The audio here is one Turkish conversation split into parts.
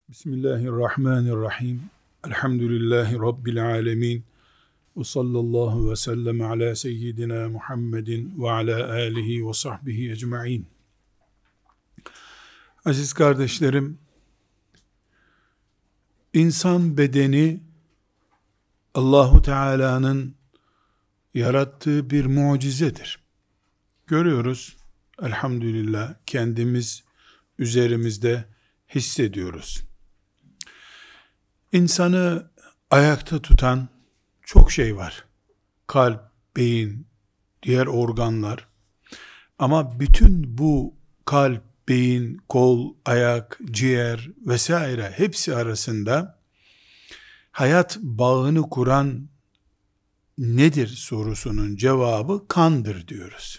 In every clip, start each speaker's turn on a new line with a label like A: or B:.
A: Bismillahirrahmanirrahim. Elhamdülillahi Rabbil alemin. Ve sallallahu ve sellem ala seyyidina Muhammedin ve ala alihi ve sahbihi ecma'in. Aziz kardeşlerim, insan bedeni Allahu Teala'nın yarattığı bir mucizedir. Görüyoruz, elhamdülillah kendimiz üzerimizde hissediyoruz. İnsanı ayakta tutan çok şey var. Kalp, beyin, diğer organlar. Ama bütün bu kalp, beyin, kol, ayak, ciğer vesaire hepsi arasında hayat bağını kuran nedir sorusunun cevabı kandır diyoruz.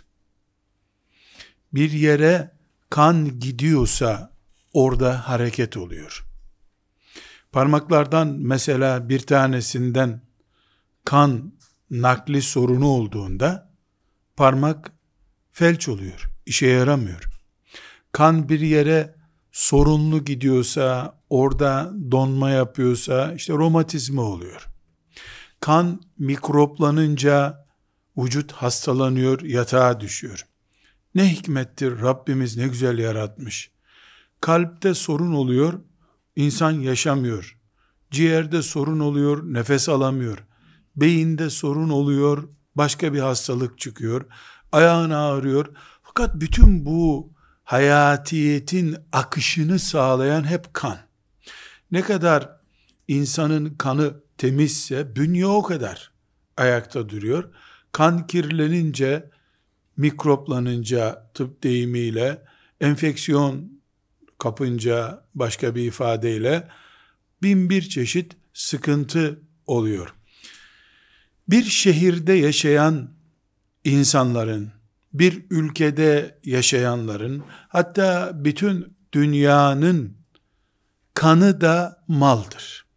A: Bir yere kan gidiyorsa orada hareket oluyor. Parmaklardan mesela bir tanesinden kan nakli sorunu olduğunda parmak felç oluyor, işe yaramıyor. Kan bir yere sorunlu gidiyorsa, orada donma yapıyorsa işte romatizma oluyor. Kan mikroplanınca vücut hastalanıyor, yatağa düşüyor. Ne hikmettir, Rabbimiz ne güzel yaratmış. Kalpte sorun oluyor, insan yaşamıyor. Ciğerde sorun oluyor, nefes alamıyor. Beyinde sorun oluyor, başka bir hastalık çıkıyor. Ayağın ağrıyor. Fakat bütün bu hayatiyetin akışını sağlayan hep kan. Ne kadar insanın kanı temizse bünye o kadar ayakta duruyor. Kan kirlenince, mikroplanınca tıp deyimiyle, enfeksiyon kapınca başka bir ifadeyle bin bir çeşit sıkıntı oluyor. Bir şehirde yaşayan insanların, bir ülkede yaşayanların, hatta bütün dünyanın kanı da maldır.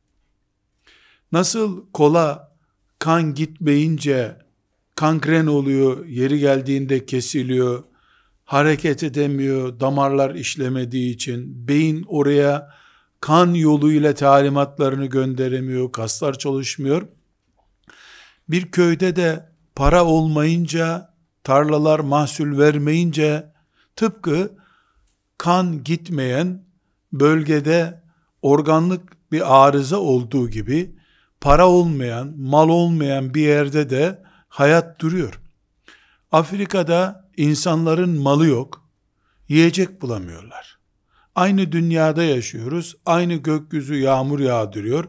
A: Nasıl kola kan gitmeyince kangren oluyor, yeri geldiğinde kesiliyor, hareket edemiyor, damarlar işlemediği için, beyin oraya kan yoluyla talimatlarını gönderemiyor, kaslar çalışmıyor. Bir köyde de para olmayınca, tarlalar mahsul vermeyince, tıpkı kan gitmeyen bölgede organlık bir arıza olduğu gibi, para olmayan, mal olmayan bir yerde de hayat duruyor. Afrika'da insanların malı yok, yiyecek bulamıyorlar. Aynı dünyada yaşıyoruz, aynı gökyüzü yağmur yağdırıyor,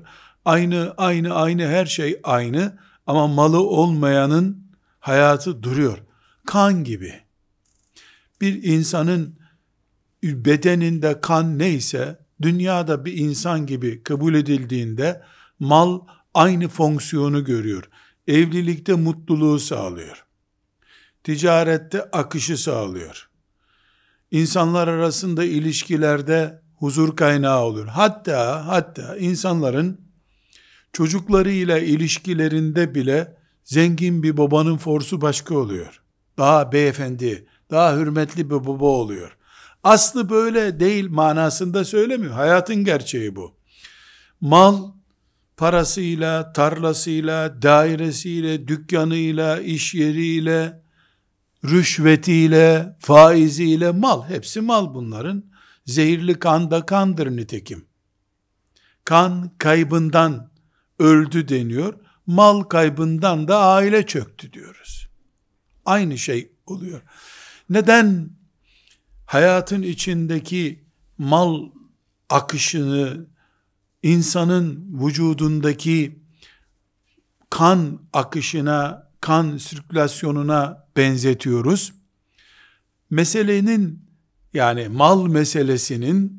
A: aynı her şey aynı ama malı olmayanın hayatı duruyor. Kan gibi. Bir insanın bedeninde kan neyse, dünyada bir insan gibi kabul edildiğinde mal aynı fonksiyonu görüyor. Evlilikte mutluluğu sağlıyor. Ticarette akışı sağlıyor. İnsanlar arasında ilişkilerde huzur kaynağı olur. Hatta insanların çocuklarıyla ilişkilerinde bile zengin bir babanın forsu başka oluyor. Daha beyefendi, daha hürmetli bir baba oluyor. Aslı böyle değil manasında söylemiyor. Hayatın gerçeği bu. Mal, parasıyla, tarlasıyla, dairesiyle, dükkanıyla, iş yeriyle, rüşvetiyle, faiziyle mal. Hepsi mal bunların. Zehirli kan da kandır nitekim. Kan kaybından öldü deniyor. Mal kaybından da aile çöktü diyoruz. Aynı şey oluyor. Neden hayatın içindeki mal akışını insanın vücudundaki kan akışına, kan sirkülasyonuna benzetiyoruz? Meselenin, yani mal meselesinin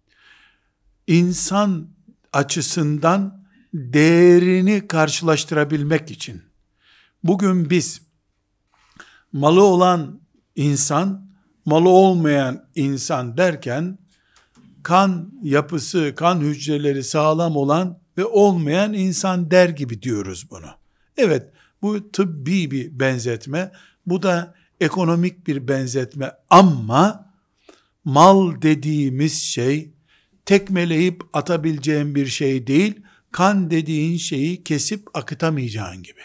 A: insan açısından değerini karşılaştırabilmek için bugün biz malı olan insan, malı olmayan insan derken kan yapısı, kan hücreleri sağlam olan ve olmayan insan der gibi diyoruz bunu. Evet, bu tıbbi bir benzetme, bu da ekonomik bir benzetme ama mal dediğimiz şey tekmeleyip atabileceğin bir şey değil, kan dediğin şeyi kesip akıtamayacağın gibi.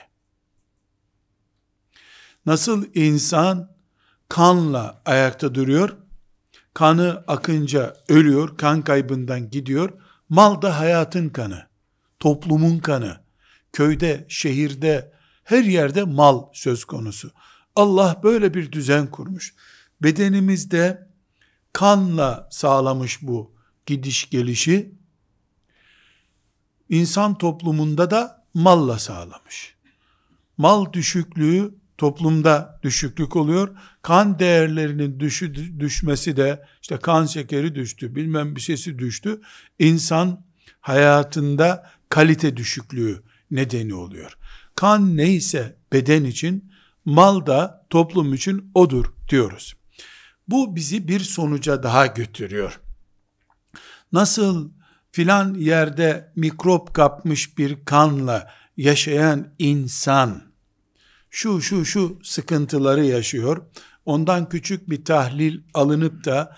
A: Nasıl insan kanla ayakta duruyor, kanı akınca ölüyor, kan kaybından gidiyor, mal da hayatın kanı, toplumun kanı, köyde, şehirde, her yerde mal söz konusu. Allah böyle bir düzen kurmuş. Bedenimizde kanla sağlamış bu gidiş gelişi, insan toplumunda da malla sağlamış. Mal düşüklüğü toplumda düşüklük oluyor. Kan değerlerinin düşmesi de, işte kan şekeri düştü, bilmem bir şeysi düştü. İnsan hayatında kalite düşüklüğü nedeni oluyor. Kan neyse beden için, mal da toplum için odur diyoruz. Bu bizi bir sonuca daha götürüyor. Nasıl filan yerde mikrop kapmış bir kanla yaşayan insan şu sıkıntıları yaşıyor, ondan küçük bir tahlil alınıp da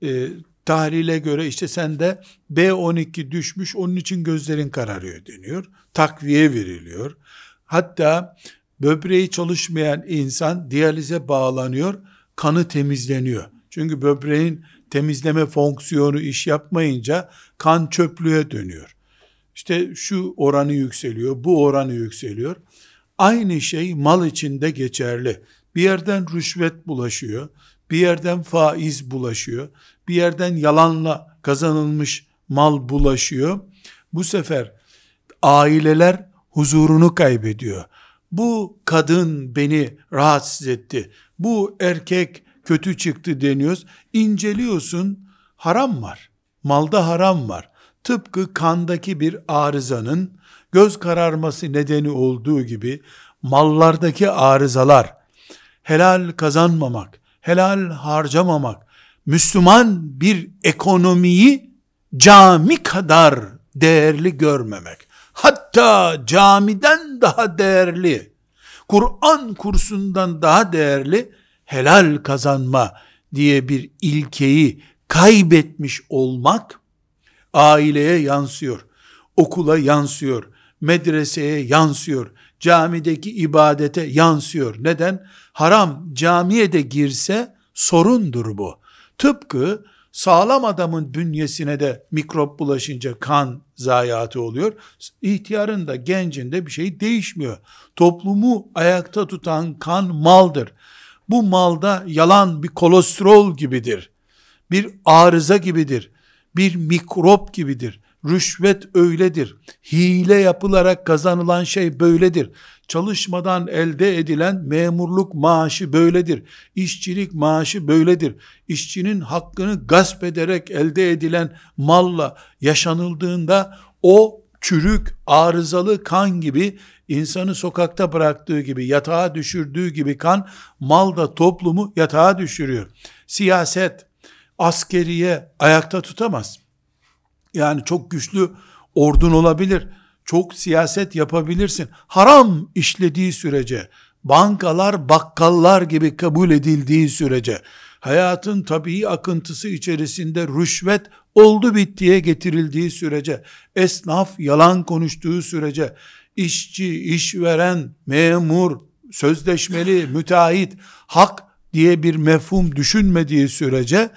A: tahlile göre işte sende B12 düşmüş, onun için gözlerin kararıyor deniyor. Takviye veriliyor. Hatta böbreği çalışmayan insan diyalize bağlanıyor, kanı temizleniyor. Çünkü böbreğin temizleme fonksiyonu iş yapmayınca kan çöplüğe dönüyor. İşte şu oranı yükseliyor, bu oranı yükseliyor. Aynı şey mal içinde geçerli. Bir yerden rüşvet bulaşıyor, bir yerden faiz bulaşıyor, bir yerden yalanla kazanılmış mal bulaşıyor. Bu sefer aileler huzurunu kaybediyor. Bu kadın beni rahatsız etti, bu erkek kötü çıktı deniyoruz. İnceliyorsun, haram var. Malda haram var. Tıpkı kandaki bir arızanın göz kararması nedeni olduğu gibi mallardaki arızalar, helal kazanmamak, helal harcamamak, Müslüman bir ekonomiyi cami kadar değerli görmemek, hatta camiden daha değerli, Kur'an kursundan daha değerli helal kazanma diye bir ilkeyi kaybetmiş olmak, aileye yansıyor, okula yansıyor, medreseye yansıyor, camideki ibadete yansıyor. Neden? Haram camiye de girse sorundur bu. Tıpkı sağlam adamın bünyesine de mikrop bulaşınca kan zayiatı oluyor. İhtiyarın da gencin de bir şey değişmiyor. Toplumu ayakta tutan kan maldır. Bu malda yalan bir kolesterol gibidir. Bir arıza gibidir. Bir mikrop gibidir. Rüşvet öyledir. Hile yapılarak kazanılan şey böyledir. Çalışmadan elde edilen memurluk maaşı böyledir. İşçilik maaşı böyledir. İşçinin hakkını gasp ederek elde edilen malla yaşanıldığında o çürük, arızalı kan gibi, insanı sokakta bıraktığı gibi, yatağa düşürdüğü gibi kan, mal da toplumu yatağa düşürüyor. Siyaset, askeriye ayakta tutamaz. Yani çok güçlü ordun olabilir, çok siyaset yapabilirsin. Haram işlediği sürece, bankalar bakkallar gibi kabul edildiği sürece, hayatın tabii akıntısı içerisinde rüşvet oldu bittiye getirildiği sürece, esnaf yalan konuştuğu sürece, işçi, işveren, memur, sözleşmeli, müteahhit, hak diye bir mefhum düşünmediği sürece,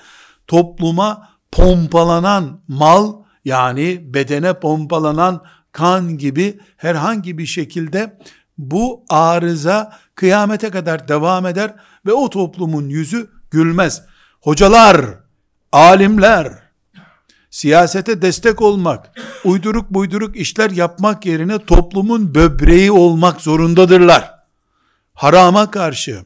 A: topluma pompalanan mal, yani bedene pompalanan kan gibi herhangi bir şekilde bu arıza kıyamete kadar devam eder ve o toplumun yüzü gülmez. Hocalar, alimler, siyasete destek olmak, uyduruk buyduruk işler yapmak yerine toplumun böbreği olmak zorundadırlar. Harama karşı,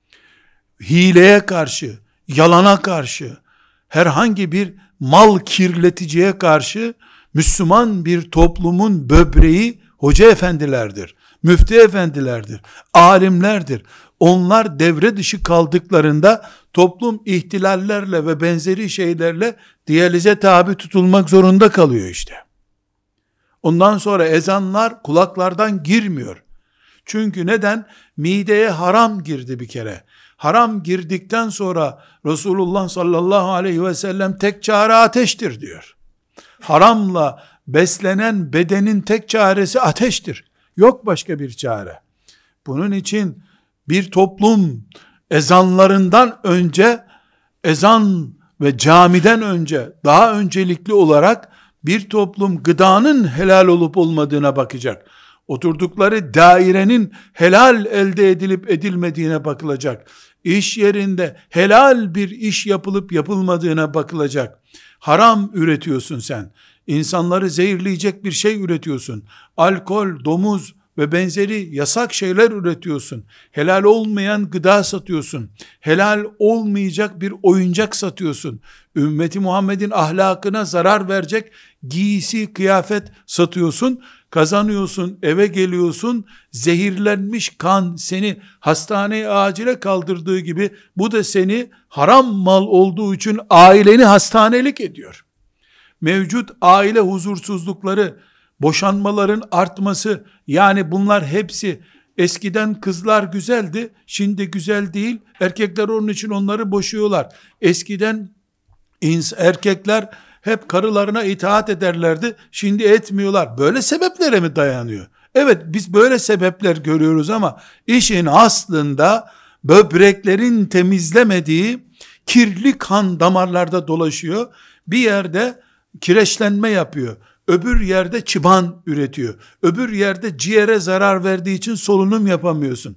A: hileye karşı, yalana karşı, herhangi bir mal kirleticiye karşı Müslüman bir toplumun böbreği hoca efendilerdir, müftü efendilerdir, alimlerdir. Onlar devre dışı kaldıklarında toplum ihtilallerle ve benzeri şeylerle diyalize tabi tutulmak zorunda kalıyor işte. Ondan sonra ezanlar kulaklardan girmiyor. Çünkü neden? Mideye haram girdi bir kere. Haram girdikten sonra Resulullah sallallahu aleyhi ve sellem tek çare ateştir diyor. Haramla beslenen bedenin tek çaresi ateştir. Yok başka bir çare. Bunun için bir toplum ezanlarından önce, ezan ve camiden önce, daha öncelikli olarak bir toplum gıdanın helal olup olmadığına bakacak. Oturdukları dairenin helal elde edilip edilmediğine bakılacak. İş yerinde helal bir iş yapılıp yapılmadığına bakılacak. Haram üretiyorsun sen. İnsanları zehirleyecek bir şey üretiyorsun. Alkol, domuz ve benzeri yasak şeyler üretiyorsun. Helal olmayan gıda satıyorsun. Helal olmayacak bir oyuncak satıyorsun. Ümmeti Muhammed'in ahlakına zarar verecek giysi, kıyafet satıyorsun. Kazanıyorsun, eve geliyorsun, zehirlenmiş kan seni hastaneye acile kaldırdığı gibi bu da seni haram mal olduğu için aileni hastanelik ediyor. Mevcut aile huzursuzlukları, boşanmaların artması, yani bunlar hepsi eskiden kızlar güzeldi, şimdi güzel değil, erkekler onun için onları boşuyorlar. Eskiden erkekler hep karılarına itaat ederlerdi, şimdi etmiyorlar. Böyle sebeplere mi dayanıyor? Evet, biz böyle sebepler görüyoruz ama işin aslında böbreklerin temizlemediği kirli kan damarlarda dolaşıyor. Bir yerde kireçlenme yapıyor. Öbür yerde çıban üretiyor. Öbür yerde ciğere zarar verdiği için solunum yapamıyorsun.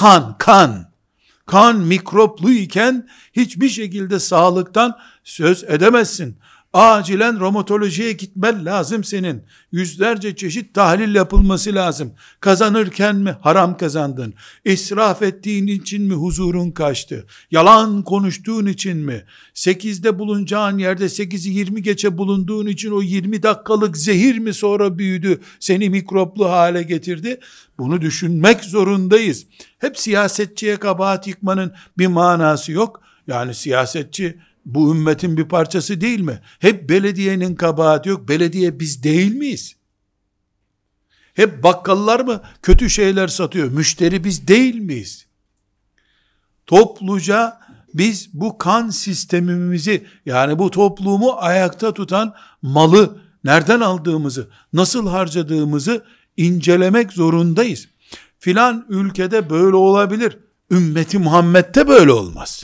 A: Kan mikroplu iken hiçbir şekilde sağlıktan söz edemezsin. Acilen romatolojiye gitmen lazım senin. Yüzlerce çeşit tahlil yapılması lazım. Kazanırken mi haram kazandın? İsraf ettiğin için mi huzurun kaçtı? Yalan konuştuğun için mi? 8'de bulunacağın yerde 8'i 20 geçe bulunduğun için o 20 dakikalık zehir mi sonra büyüdü? Seni mikroplu hale getirdi. Bunu düşünmek zorundayız. Hep siyasetçiye kabahat yıkmanın bir manası yok. Yani siyasetçi bu ümmetin bir parçası değil mi? Hep belediyenin kabahati yok. Belediye biz değil miyiz? Hep bakkallar mı kötü şeyler satıyor? Müşteri biz değil miyiz? Topluca biz bu kan sistemimizi, yani bu toplumu ayakta tutan malı nereden aldığımızı, nasıl harcadığımızı incelemek zorundayız. Filan ülkede böyle olabilir. Ümmeti Muhammed'de böyle olmaz.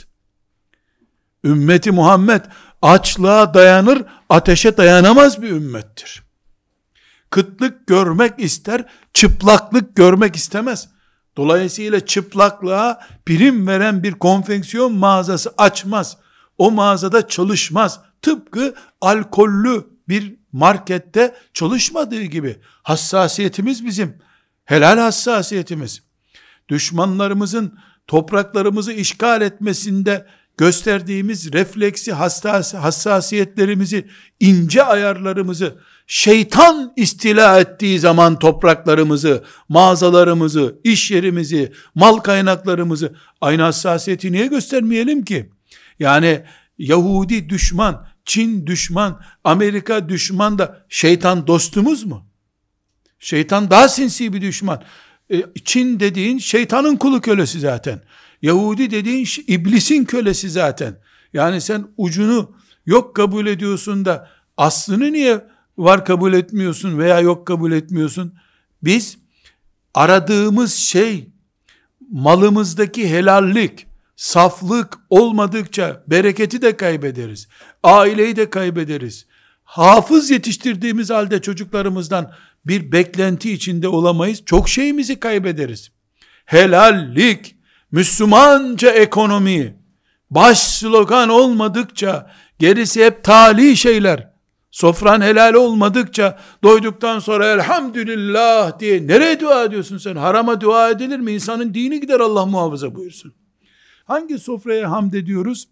A: Ümmeti Muhammed açlığa dayanır, ateşe dayanamaz bir ümmettir. Kıtlık görmek ister, çıplaklık görmek istemez. Dolayısıyla çıplaklığa prim veren bir konfeksiyon mağazası açmaz. O mağazada çalışmaz. Tıpkı alkollü bir markette çalışmadığı gibi. Hassasiyetimiz bizim. Helal hassasiyetimiz. Düşmanlarımızın topraklarımızı işgal etmesinde gösterdiğimiz refleksi, hassasiyetlerimizi, ince ayarlarımızı, şeytan istila ettiği zaman topraklarımızı, mağazalarımızı, iş yerimizi, mal kaynaklarımızı, aynı hassasiyeti niye göstermeyelim ki? Yani Yahudi düşman, Çin düşman, Amerika düşman da şeytan dostumuz mu? Şeytan daha sinsi bir düşman. Çin dediğin şeytanın kulu kölesi zaten. Yahudi dediğin iblisin kölesi zaten. Yani sen ucunu yok kabul ediyorsun da aslını niye var kabul etmiyorsun veya yok kabul etmiyorsun? Biz aradığımız şey malımızdaki helallik, saflık olmadıkça bereketi de kaybederiz. Aileyi de kaybederiz. Hafız yetiştirdiğimiz halde çocuklarımızdan bir beklenti içinde olamayız. Çok şeyimizi kaybederiz. Helallik, Müslümanca ekonomi, baş slogan olmadıkça, gerisi hep tali şeyler, sofran helal olmadıkça, doyduktan sonra elhamdülillah diye, nereye dua ediyorsun sen? Harama dua edilir mi? İnsanın dini gider, Allah muhafaza buyursun. Hangi sofraya hamd ediyoruz?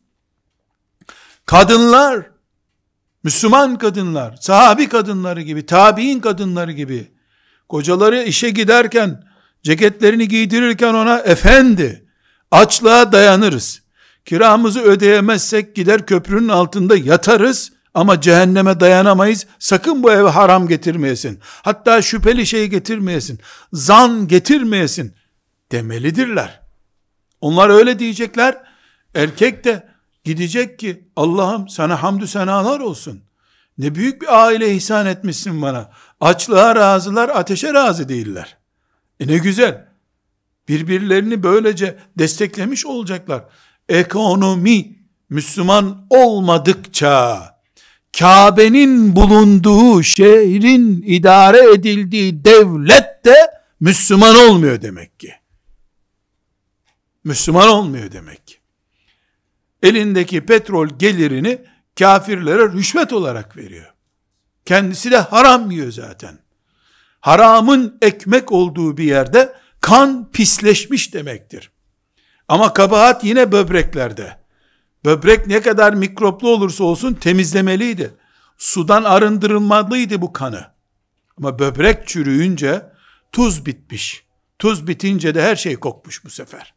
A: Kadınlar, Müslüman kadınlar, sahabi kadınları gibi, tabiin kadınları gibi, kocaları işe giderken, ceketlerini giydirirken ona efendi, açlığa dayanırız. Kiramızı ödeyemezsek gider köprünün altında yatarız ama cehenneme dayanamayız. Sakın bu eve haram getirmeyesin. Hatta şüpheli şey getirmeyesin. Zan getirmeyesin demelidirler. Onlar öyle diyecekler. Erkek de gidecek ki Allah'ım sana hamdü senalar olsun. Ne büyük bir aile ihsan etmişsin bana. Açlığa razılar, ateşe razı değiller. Ne güzel. Birbirlerini böylece desteklemiş olacaklar. Ekonomi Müslüman olmadıkça, Kabe'nin bulunduğu şehrin idare edildiği devlet de Müslüman olmuyor demek ki. Müslüman olmuyor demek ki. Elindeki petrol gelirini kafirlere rüşvet olarak veriyor. Kendisi de haram yiyor zaten. Haramın ekmek olduğu bir yerde kan pisleşmiş demektir. Ama kabahat yine böbreklerde. Böbrek ne kadar mikroplu olursa olsun temizlemeliydi. Sudan arındırılmalıydı bu kanı. Ama böbrek çürüyünce tuz bitmiş. Tuz bitince de her şey kokmuş bu sefer.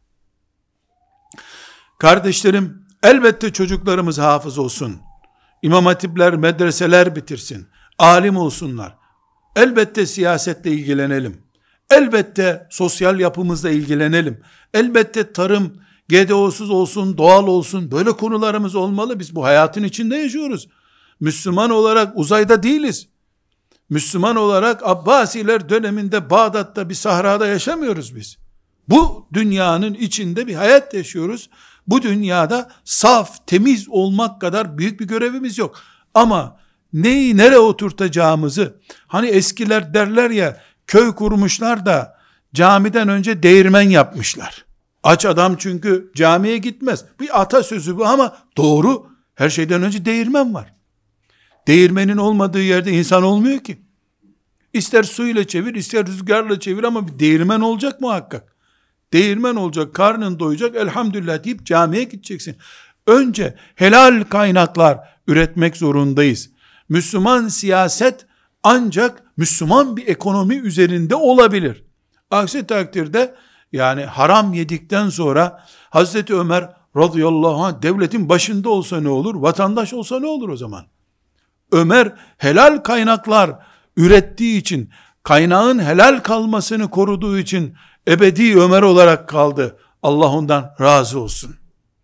A: Kardeşlerim, elbette çocuklarımız hafız olsun. İmam hatipler, medreseler bitirsin. Alim olsunlar. Elbette siyasetle ilgilenelim. Elbette sosyal yapımızla ilgilenelim. Elbette tarım, GDO'suz olsun, doğal olsun. Böyle konularımız olmalı. Biz bu hayatın içinde yaşıyoruz. Müslüman olarak uzayda değiliz. Müslüman olarak Abbasiler döneminde Bağdat'ta bir sahrada yaşamıyoruz biz. Bu dünyanın içinde bir hayat yaşıyoruz. Bu dünyada saf, temiz olmak kadar büyük bir görevimiz yok. Ama neyi nereye oturtacağımızı, hani eskiler derler ya, köy kurmuşlar da camiden önce değirmen yapmışlar. Aç adam çünkü camiye gitmez. Bir atasözü bu ama doğru. Her şeyden önce değirmen var. Değirmenin olmadığı yerde insan olmuyor ki. İster suyla çevir, ister rüzgarla çevir ama bir değirmen olacak muhakkak. Değirmen olacak, karnın doyacak, elhamdülillah deyip camiye gideceksin. Önce helal kaynaklar üretmek zorundayız. Müslüman siyaset ancak Müslüman bir ekonomi üzerinde olabilir. Aksi takdirde, yani haram yedikten sonra Hazreti Ömer radıyallahu anh devletin başında olsa ne olur? Vatandaş olsa ne olur o zaman? Ömer helal kaynaklar ürettiği için, kaynağın helal kalmasını koruduğu için ebedi Ömer olarak kaldı. Allah ondan razı olsun.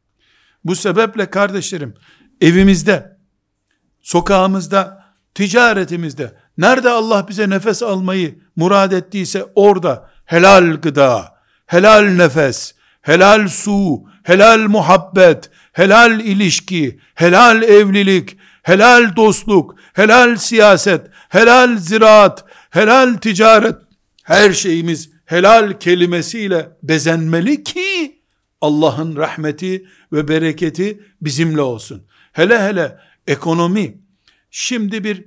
A: Bu sebeple kardeşlerim, evimizde, sokağımızda, ticaretimizde, nerede Allah bize nefes almayı murad ettiyse orada helal gıda, helal nefes, helal su, helal muhabbet, helal ilişki, helal evlilik, helal dostluk, helal siyaset, helal ziraat, helal ticaret, her şeyimiz helal kelimesiyle bezenmeli ki Allah'ın rahmeti ve bereketi bizimle olsun. Hele hele ekonomi şimdi bir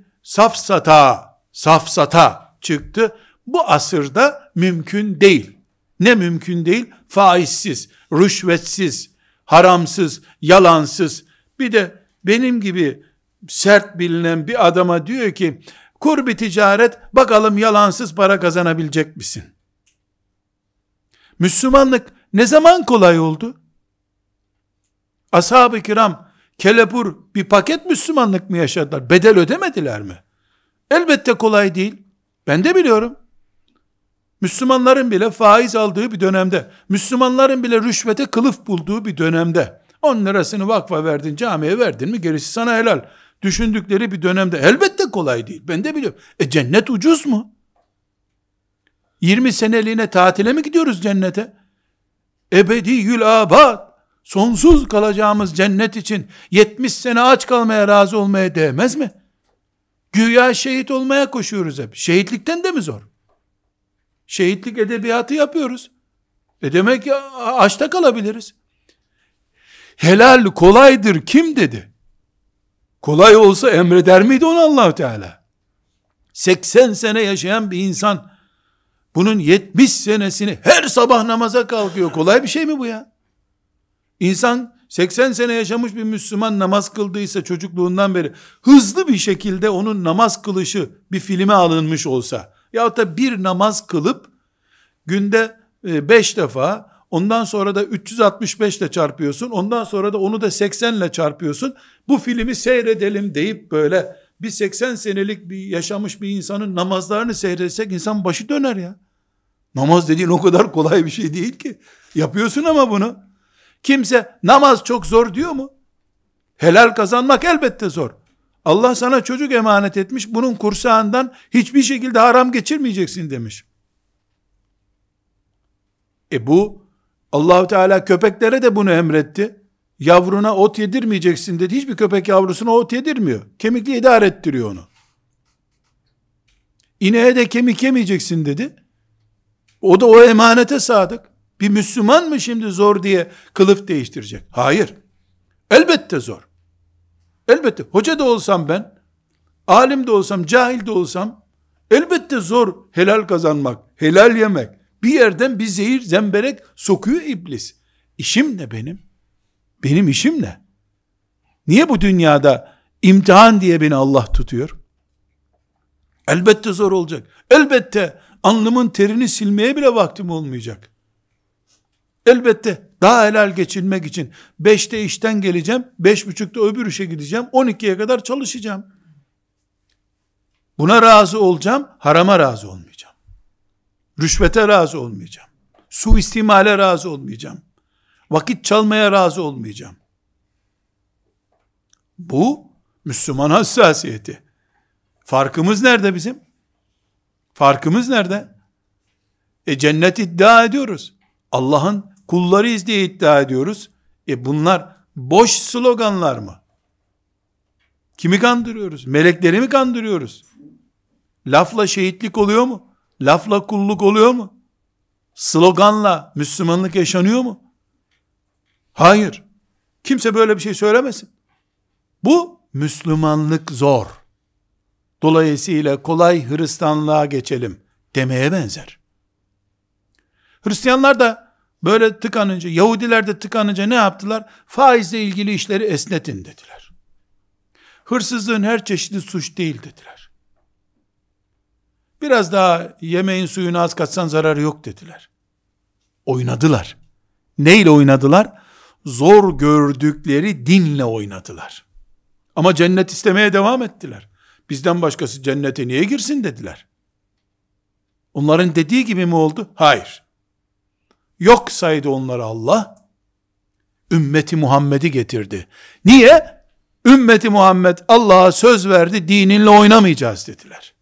A: safsata çıktı. Bu asırda mümkün değil. Ne mümkün değil? Faizsiz, rüşvetsiz, haramsız, yalansız. Bir de benim gibi sert bilinen bir adama diyor ki, kur bir ticaret, bakalım yalansız para kazanabilecek misin? Müslümanlık ne zaman kolay oldu? Ashab-ı kiram kelepur bir paket Müslümanlık mı yaşadılar? Bedel ödemediler mi? Elbette kolay değil. Ben de biliyorum. Müslümanların bile faiz aldığı bir dönemde, Müslümanların bile rüşvete kılıf bulduğu bir dönemde, 10 lirasını vakfa verdin, camiye verdin mi gerisi sana helal düşündükleri bir dönemde elbette kolay değil. Ben de biliyorum. Cennet ucuz mu? 20 seneliğine tatile mi gidiyoruz cennete? Ebediyül abad, sonsuz kalacağımız cennet için 70 sene aç kalmaya razı olmaya değmez mi? Güya şehit olmaya koşuyoruz hep. Şehitlikten de mi zor? Şehitlik edebiyatı yapıyoruz. Demek ki açta kalabiliriz. Helal kolaydır kim dedi? Kolay olsa emreder miydi onu Allah Teala? 80 sene yaşayan bir insan bunun 70 senesini her sabah namaza kalkıyor. Kolay bir şey mi bu ya? İnsan 80 sene yaşamış bir Müslüman namaz kıldıysa çocukluğundan beri hızlı bir şekilde onun namaz kılışı bir filme alınmış olsa yahut da bir namaz kılıp günde 5 defa, ondan sonra da 365 ile çarpıyorsun, ondan sonra da onu da 80 ile çarpıyorsun, bu filmi seyredelim deyip böyle bir 80 senelik bir yaşamış bir insanın namazlarını seyretsek insan başı döner ya. Namaz dediğin o kadar kolay bir şey değil ki. Yapıyorsun ama bunu. Kimse namaz çok zor diyor mu? Helal kazanmak elbette zor. Allah sana çocuk emanet etmiş, bunun kursağından hiçbir şekilde haram geçirmeyeceksin demiş. Bu Allah-u Teala köpeklere de bunu emretti. Yavruna ot yedirmeyeceksin dedi. Hiçbir köpek yavrusuna ot yedirmiyor. Kemikli idare ettiriyor onu. İneğe de kemik yemeyeceksin dedi. O da o emanete sadık. Bir Müslüman mı şimdi zor diye kılıf değiştirecek? Hayır. Elbette zor. Elbette. Hoca da olsam ben, alim de olsam, cahil de olsam, elbette zor helal kazanmak, helal yemek. Bir yerden bir zehir, zemberek sokuyor iblis. İşim ne benim? Benim işim ne? Niye bu dünyada imtihan diye beni Allah tutuyor? Elbette zor olacak. Elbette alnımın terini silmeye bile vaktim olmayacak. Elbette daha helal geçinmek için 5'te işten geleceğim, 5.30'da öbür işe gideceğim, 12'ye kadar çalışacağım. Buna razı olacağım, harama razı olmayacağım. Rüşvete razı olmayacağım. Suistimale razı olmayacağım. Vakit çalmaya razı olmayacağım. Bu Müslüman hassasiyeti. Farkımız nerede bizim? Farkımız nerede? Cennet iddia ediyoruz. Allah'ın kullarıyız diye iddia ediyoruz. Bunlar boş sloganlar mı? Kimi kandırıyoruz? Melekleri mi kandırıyoruz? Lafla şehitlik oluyor mu? Lafla kulluk oluyor mu? Sloganla Müslümanlık yaşanıyor mu? Hayır. Kimse böyle bir şey söylemesin. Bu Müslümanlık zor. Dolayısıyla kolay Hristiyanlığa geçelim demeye benzer. Hristiyanlar da böyle tıkanınca, Yahudiler de tıkanınca ne yaptılar? Faizle ilgili işleri esnetin dediler. Hırsızlığın her çeşidi suç değil dediler. Biraz daha yemeğin suyunu az katsan zararı yok dediler. Oynadılar. Neyle oynadılar? Zor gördükleri dinle oynadılar. Ama cennet istemeye devam ettiler. Bizden başkası cennete niye girsin dediler. Onların dediği gibi mi oldu? Hayır. Yok saydı onları Allah, ümmeti Muhammed'i getirdi. Niye? Ümmeti Muhammed Allah'a söz verdi, dininle oynamayacağız dediler.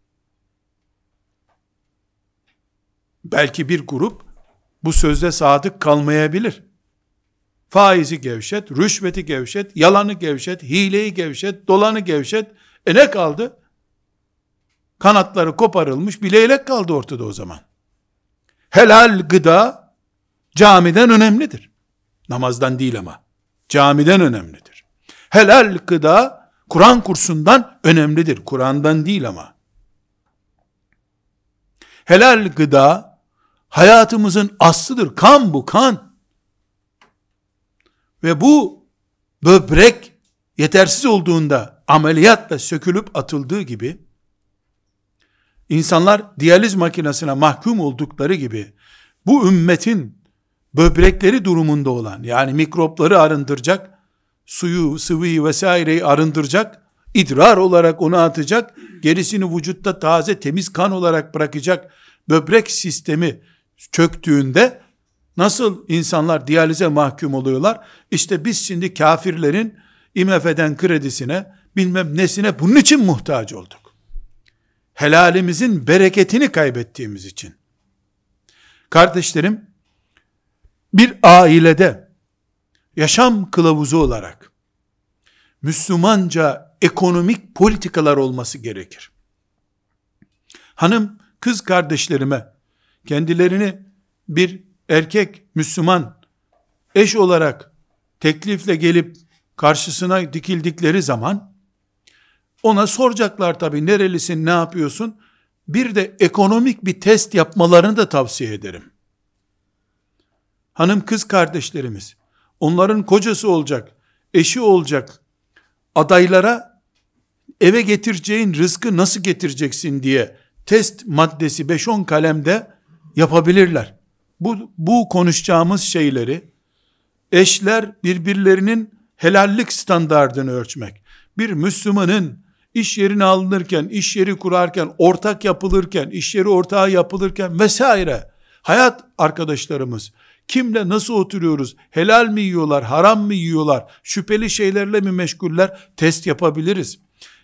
A: Belki bir grup bu sözde sadık kalmayabilir. Faizi gevşet, rüşveti gevşet, yalanı gevşet, hileyi gevşet, dolanı gevşet. Ne kaldı? Kanatları koparılmış bir leylek kaldı ortada o zaman. Helal gıda camiden önemlidir. Namazdan değil ama. Camiden önemlidir. Helal gıda Kur'an kursundan önemlidir. Kur'an'dan değil ama. Helal gıda hayatımızın aslıdır. Kan bu, kan. Ve bu böbrek yetersiz olduğunda ameliyatla sökülüp atıldığı gibi, insanlar diyaliz makinesine mahkum oldukları gibi, bu ümmetin böbrekleri durumunda olan, yani mikropları arındıracak, suyu, sıvıyı vesaireyi arındıracak, idrar olarak onu atacak, gerisini vücutta taze temiz kan olarak bırakacak böbrek sistemi çöktüğünde, nasıl insanlar diyalize mahkum oluyorlar? İşte biz şimdi kafirlerin IMF'den kredisine, bilmem nesine bunun için muhtaç olduk. Helalimizin bereketini kaybettiğimiz için. Kardeşlerim, bir ailede yaşam kılavuzu olarak Müslümanca ekonomik politikalar olması gerekir. Hanım, kız kardeşlerime kendilerini bir erkek Müslüman eş olarak teklifle gelip karşısına dikildikleri zaman ona soracaklar tabii, nerelisin, ne yapıyorsun? Bir de ekonomik bir test yapmalarını da tavsiye ederim. Hanım kız kardeşlerimiz, onların kocası olacak, eşi olacak adaylara eve getireceğin rızkı nasıl getireceksin diye test maddesi 5-10 kalemde yapabilirler. Bu konuşacağımız şeyleri eşler birbirlerinin helallik standardını ölçmek, bir Müslümanın iş yerine alınırken, iş yeri kurarken, ortak yapılırken, iş yeri ortağı yapılırken vesaire, hayat arkadaşlarımız, kimle nasıl oturuyoruz, helal mi yiyorlar, haram mı yiyorlar, şüpheli şeylerle mi meşguller, test yapabiliriz.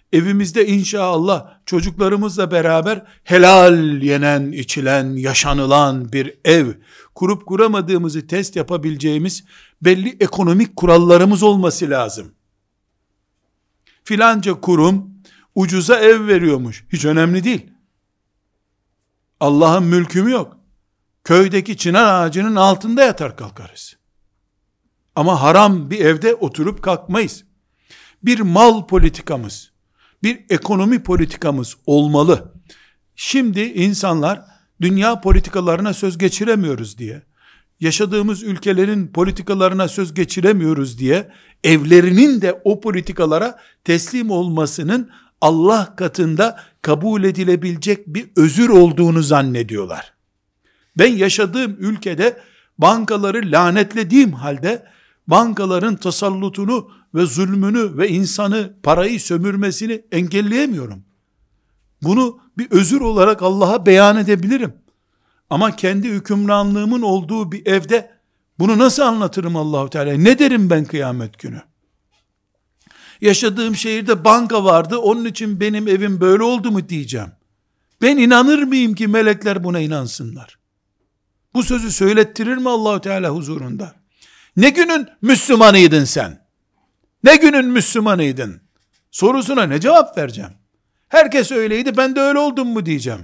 A: evimizde inşallah çocuklarımızla beraber helal yenen, içilen, yaşanılan bir ev kurup kuramadığımızı test yapabileceğimiz belli ekonomik kurallarımız olması lazım. Filanca kurum ucuza ev veriyormuş. Hiç önemli değil. Allah'ın mülkü mü yok? Köydeki çınar ağacının altında yatar kalkarız. Ama haram bir evde oturup kalkmayız. Bir mal politikamız, bir ekonomi politikamız olmalı. Şimdi insanlar dünya politikalarına söz geçiremiyoruz diye, yaşadığımız ülkelerin politikalarına söz geçiremiyoruz diye, evlerinin de o politikalara teslim olmasının Allah katında kabul edilebilecek bir özür olduğunu zannediyorlar. Ben yaşadığım ülkede bankaları lanetlediğim halde, bankaların tasallutunu ve zulmünü ve insanı, parayı sömürmesini engelleyemiyorum. Bunu bir özür olarak Allah'a beyan edebilirim. Ama kendi hükümranlığımın olduğu bir evde bunu nasıl anlatırım Allahu Teala? Ne derim ben kıyamet günü? Yaşadığım şehirde banka vardı, onun için benim evim böyle oldu mu diyeceğim. Ben inanır mıyım ki melekler buna inansınlar? Bu sözü söylettirir mi Allahu Teala huzurunda? Ne günün Müslümanıydın sen? Ne günün Müslümanıydın? Sorusuna ne cevap vereceğim? Herkes öyleydi, ben de öyle oldum mu diyeceğim.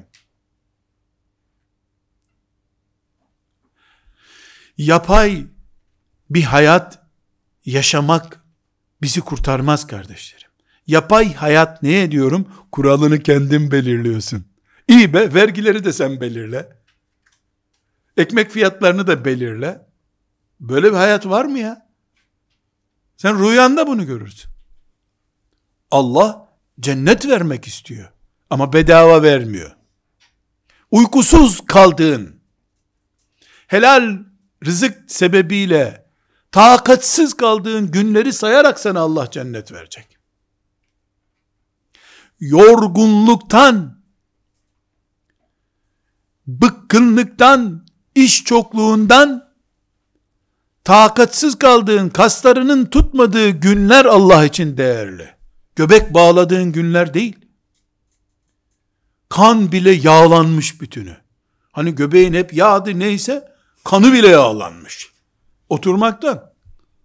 A: Yapay bir hayat yaşamak bizi kurtarmaz kardeşlerim. Yapay hayat ne diyorum? Kuralını kendin belirliyorsun. İyi be, vergileri de sen belirle. Ekmek fiyatlarını da belirle. Böyle bir hayat var mı ya? Sen rüyanda bunu görürsün. Allah cennet vermek istiyor. Ama bedava vermiyor. Uykusuz kaldığın, helal rızık sebebiyle takatsiz kaldığın günleri sayarak sana Allah cennet verecek. Yorgunluktan, bıkkınlıktan, iş çokluğundan, takatsiz kaldığın, kaslarının tutmadığı günler Allah için değerli. Göbek bağladığın günler değil. Kan bile yağlanmış bütünü. Hani göbeğin hep yağdı neyse, kanı bile yağlanmış. Oturmaktan.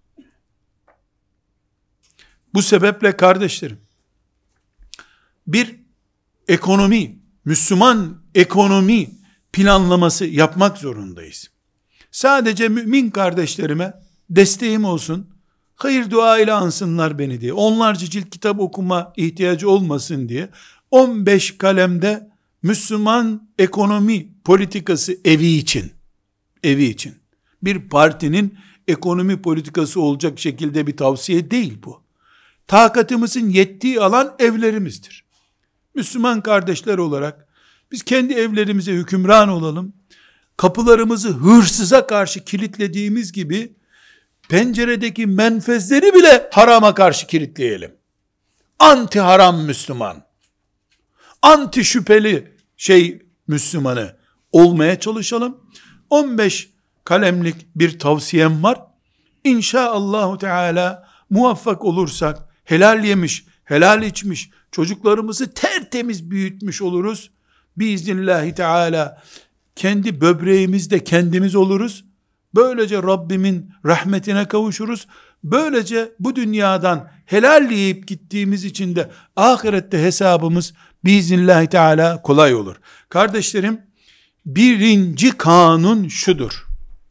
A: Bu sebeple kardeşlerim, bir ekonomi, Müslüman ekonomi planlaması yapmak zorundayız. Sadece mümin kardeşlerime desteğim olsun, hayır dua ile ansınlar beni diye, onlarca cilt kitap okuma ihtiyacı olmasın diye, 15 kalemde Müslüman ekonomi politikası evi için, bir partinin ekonomi politikası olacak şekilde bir tavsiye değil bu. Takatımızın yettiği alan evlerimizdir. Müslüman kardeşler olarak, biz kendi evlerimize hükümran olalım, kapılarımızı hırsıza karşı kilitlediğimiz gibi, penceredeki menfezleri bile harama karşı kilitleyelim. Anti haram Müslüman, anti şüpheli Müslümanı olmaya çalışalım. 15 kalemlik bir tavsiyem var. İnşaallahu Teala muvaffak olursak, helal yemiş, helal içmiş, çocuklarımızı tertemiz büyütmüş oluruz. Biiznillahü Teala kendi böbreğimizde kendimiz oluruz. Böylece Rabbimin rahmetine kavuşuruz. Böylece bu dünyadan helal yiyip gittiğimiz için de ahirette hesabımız biiznillahü Teala kolay olur. Kardeşlerim, birinci kanun şudur: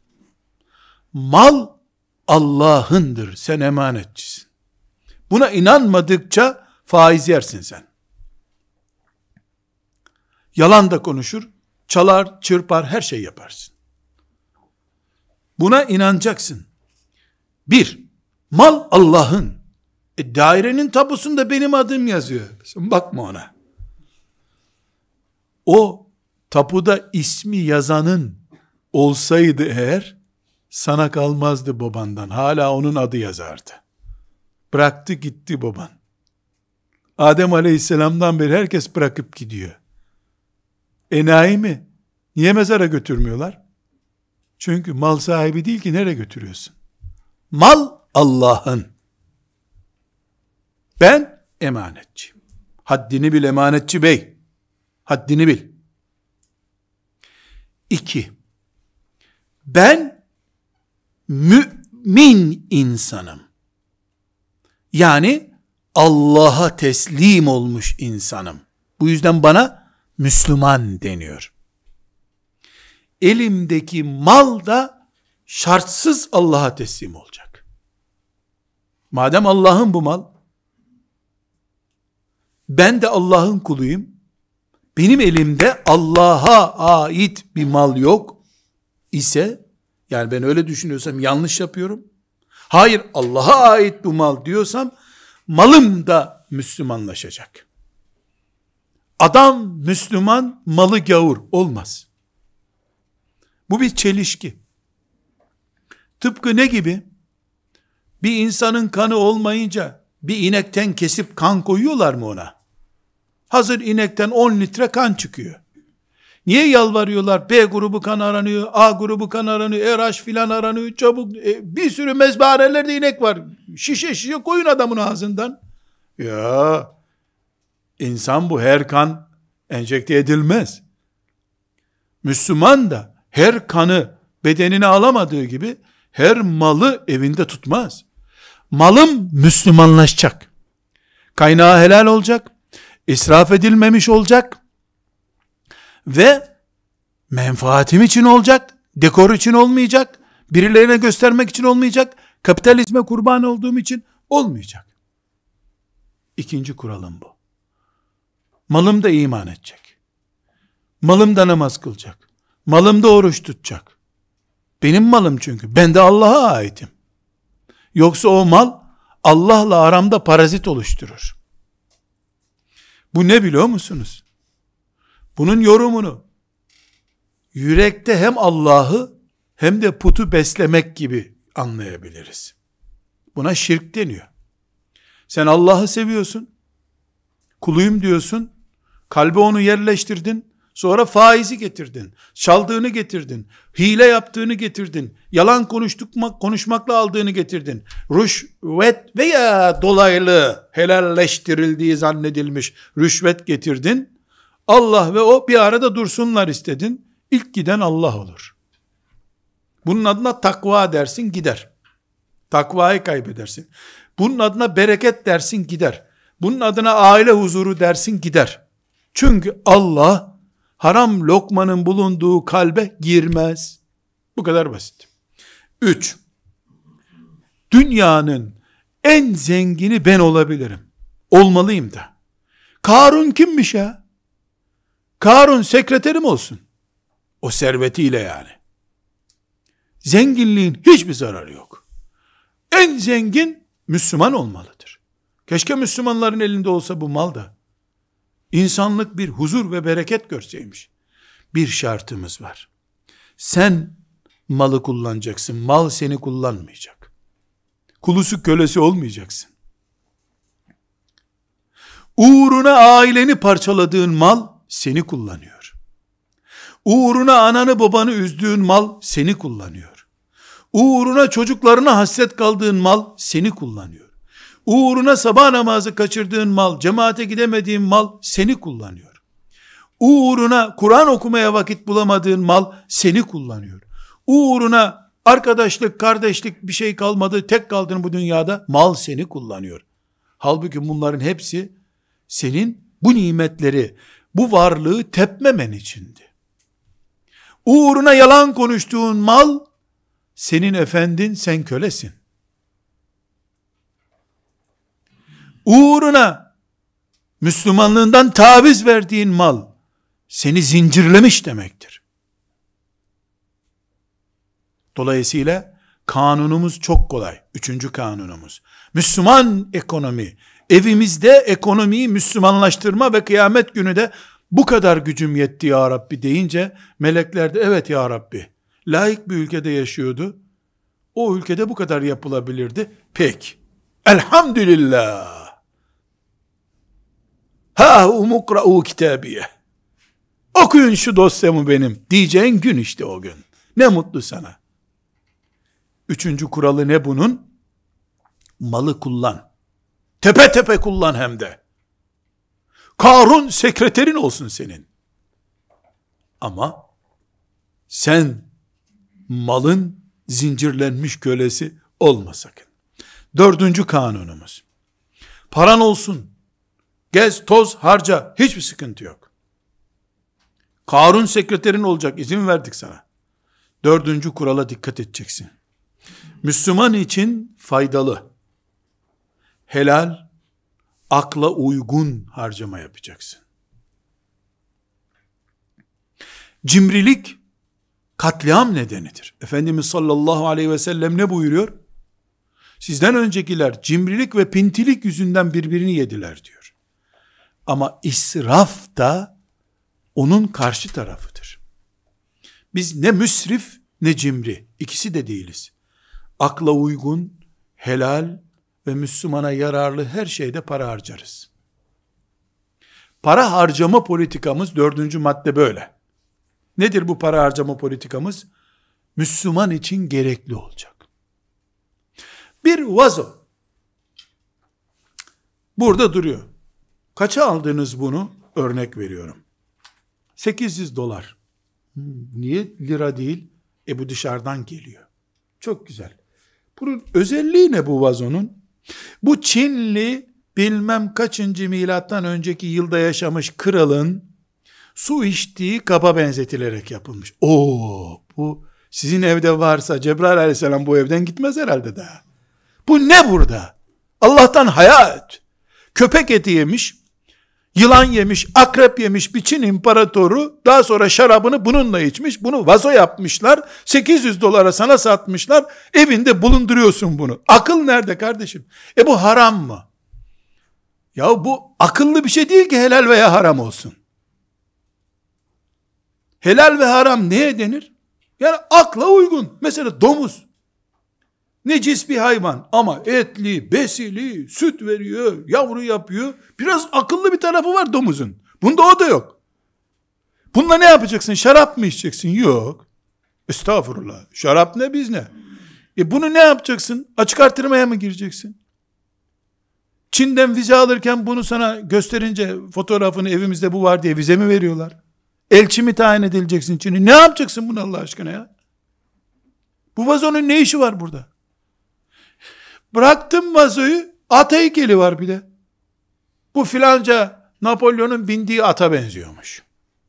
A: mal Allah'ındır, sen emanetçisin. Buna inanmadıkça faiz yersin sen. Yalan da konuşur, çalar, çırpar, her şey yaparsın. Buna inanacaksın. Bir, mal Allah'ın. Dairenin tabusunda benim adım yazıyor. Sen bakma ona. O tapuda ismi yazanın olsaydı eğer, sana kalmazdı babandan. Hala onun adı yazardı. Bıraktı gitti baban. Adem Aleyhisselam'dan beri herkes bırakıp gidiyor. Enayi mi? Niye mezara götürmüyorlar? Çünkü mal sahibi değil ki, nereye götürüyorsun? Mal Allah'ın. Ben emanetçiyim. Haddini bil emanetçi bey. Haddini bil. 2. Ben mümin insanım. Yani Allah'a teslim olmuş insanım. Bu yüzden bana Müslüman deniyor. Elimdeki mal da şartsız Allah'a teslim olacak. Madem Allah'ın bu mal, ben de Allah'ın kuluyum. Benim elimde Allah'a ait bir mal yok ise, yani ben öyle düşünüyorsam yanlış yapıyorum. Hayır, Allah'a ait bu mal diyorsam, malım da Müslümanlaşacak. Adam Müslüman, malı gavur olmaz. Bu bir çelişki. Tıpkı ne gibi? Bir insanın kanı olmayınca bir inekten kesip kan koyuyorlar mı ona? Hazır inekten 10 litre kan çıkıyor. Niye yalvarıyorlar? B grubu kan aranıyor, A grubu kan aranıyor, RH filan aranıyor, çabuk. Bir sürü mezbahanelerde inek var. Şişe koyun adamın ağzından. Ya, insan bu, her kan enjekte edilmez. Müslüman da her kanı bedenine alamadığı gibi her malı evinde tutmaz. Malım Müslümanlaşacak. Kaynağı helal olacak. İsraf edilmemiş olacak. Ve menfaatim için olacak. Dekor için olmayacak. Birilerine göstermek için olmayacak. Kapitalizme kurban olduğum için olmayacak. İkinci kuralım bu. Malım da iman edecek. Malım da namaz kılacak. Malım da oruç tutacak. Benim malım çünkü. Ben de Allah'a aitim. Yoksa o mal Allah'la aramda parazit oluşturur. Bu ne biliyor musunuz? Bunun yorumunu yürekte hem Allah'ı hem de putu beslemek gibi anlayabiliriz. Buna şirk deniyor. Sen Allah'ı seviyorsun, kuluyum diyorsun, kalbe onu yerleştirdin, sonra faizi getirdin, çaldığını getirdin, hile yaptığını getirdin, yalan konuşmakla aldığını getirdin, rüşvet veya dolaylı helalleştirildiği zannedilmiş rüşvet getirdin, Allah ve o bir arada dursunlar istedin, ilk giden Allah olur. Bunun adına takva dersin, gider. Takvayı kaybedersin. Bunun adına bereket dersin, gider. Bunun adına aile huzuru dersin, gider. Çünkü Allah haram lokmanın bulunduğu kalbe girmez. Bu kadar basit. 3. Dünyanın en zengini ben olabilirim. Olmalıyım da. Karun kimmiş ya? Karun sekreterim olsun. O servetiyle yani. Zenginliğin hiçbir zararı yok. En zengin Müslüman olmalıdır. Keşke Müslümanların elinde olsa bu mal da İnsanlık bir huzur ve bereket görseymiş. Bir şartımız var. Sen malı kullanacaksın. Mal seni kullanmayacak. Kulusu kölesi olmayacaksın. Uğruna aileni parçaladığın mal seni kullanıyor. Uğruna ananı babanı üzdüğün mal seni kullanıyor. Uğruna çocuklarına hasret kaldığın mal seni kullanıyor. Uğruna sabah namazı kaçırdığın mal, cemaate gidemediğin mal seni kullanıyor. Uğruna Kur'an okumaya vakit bulamadığın mal seni kullanıyor. Uğruna arkadaşlık, kardeşlik bir şey kalmadı, tek kaldın bu dünyada, mal seni kullanıyor. Halbuki bunların hepsi senin bu nimetleri, bu varlığı tepmemen içindi. Uğruna yalan konuştuğun mal, senin efendin, sen kölesin. Uğruna Müslümanlığından taviz verdiğin mal, seni zincirlemiş demektir. Dolayısıyla kanunumuz çok kolay. 3. kanunumuz. Müslüman ekonomi. Evimizde ekonomiyi Müslümanlaştırma ve kıyamet günü de bu kadar gücüm yetti ya Rabbi deyince, melekler de evet ya Rabbi, laik bir ülkede yaşıyordu. O ülkede bu kadar yapılabilirdi. Peki. Elhamdülillah. Ha umukra'u kitabiye. Okuyun şu dosyamı benim diyeceğin gün işte o gün. Ne mutlu sana. 3. kuralı ne bunun? Malı kullan. Tepe tepe kullan hem de. Karun sekreterin olsun senin. Ama sen malın zincirlenmiş kölesi olma sakın. Dördüncü kanunumuz. Paran olsun. Gez, toz, harca. Hiçbir sıkıntı yok. Karun sekreterin olacak. İzin verdik sana. Dördüncü kurala dikkat edeceksin. Müslüman için faydalı, helal, akla uygun harcama yapacaksın. Cimrilik katliam nedenidir. Efendimiz sallallahu aleyhi ve sellem ne buyuruyor? Sizden öncekiler cimrilik ve pintilik yüzünden birbirini yediler diyor. Ama israf da onun karşı tarafıdır. Biz ne müsrif ne cimri, ikisi de değiliz. Akla uygun, helal ve Müslümana yararlı her şeyde para harcarız. Para harcama politikamız dördüncü madde böyle. Nedir bu para harcama politikamız? Müslüman için gerekli olacak. Bir vazo burada duruyor. Kaça aldınız bunu? Örnek veriyorum. 800 dolar. Niye lira değil? Bu dışarıdan geliyor. Çok güzel. Bunun özelliği ne bu vazonun? Bu Çinli bilmem kaçıncı milattan önceki yılda yaşamış kralın su içtiği kaba benzetilerek yapılmış. Bu sizin evde varsa Cebrail aleyhisselam bu evden gitmez herhalde daha. Bu ne burada? Allah'tan haya et. Köpek eti yemiş, yılan yemiş, akrep yemiş bir Çin imparatoru daha sonra şarabını bununla içmiş. Bunu vazo yapmışlar. 800 dolara sana satmışlar. Evinde bulunduruyorsun bunu. Akıl nerede kardeşim? Bu haram mı? Ya bu akıllı bir şey değil ki helal veya haram olsun. Helal ve haram neye denir? Yani akla uygun. Mesela domuz. Necis bir hayvan ama etli, besili, süt veriyor, yavru yapıyor. Biraz akıllı bir tarafı var domuzun. Bunda o da yok. Bununla ne yapacaksın? Şarap mı içeceksin? Yok. Estağfurullah. Şarap ne biz ne? Bunu ne yapacaksın? Açık artırmaya mı gireceksin? Çin'den vize alırken bunu sana gösterince fotoğrafını evimizde bu var diye vize mi veriyorlar? Elçi mi tayin edileceksin Çin'e? Ne yapacaksın bunu Allah aşkına ya? Bu vazonun ne işi var burada? Bıraktım vazoyu, at heykeli var bir de. Bu filanca Napolyon'un bindiği ata benziyormuş.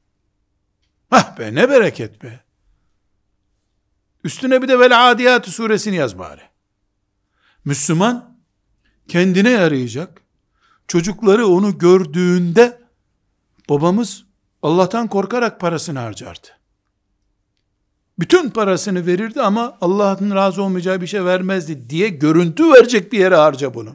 A: Ne bereket be. Üstüne bir de Vel Adiyat suresini yaz bari. Müslüman kendine yarayacak. Çocukları onu gördüğünde babamız Allah'tan korkarak parasını harcardı. Bütün parasını verirdi ama Allah'ın razı olmayacağı bir şey vermezdi diye görüntü verecek bir yere harca bunu.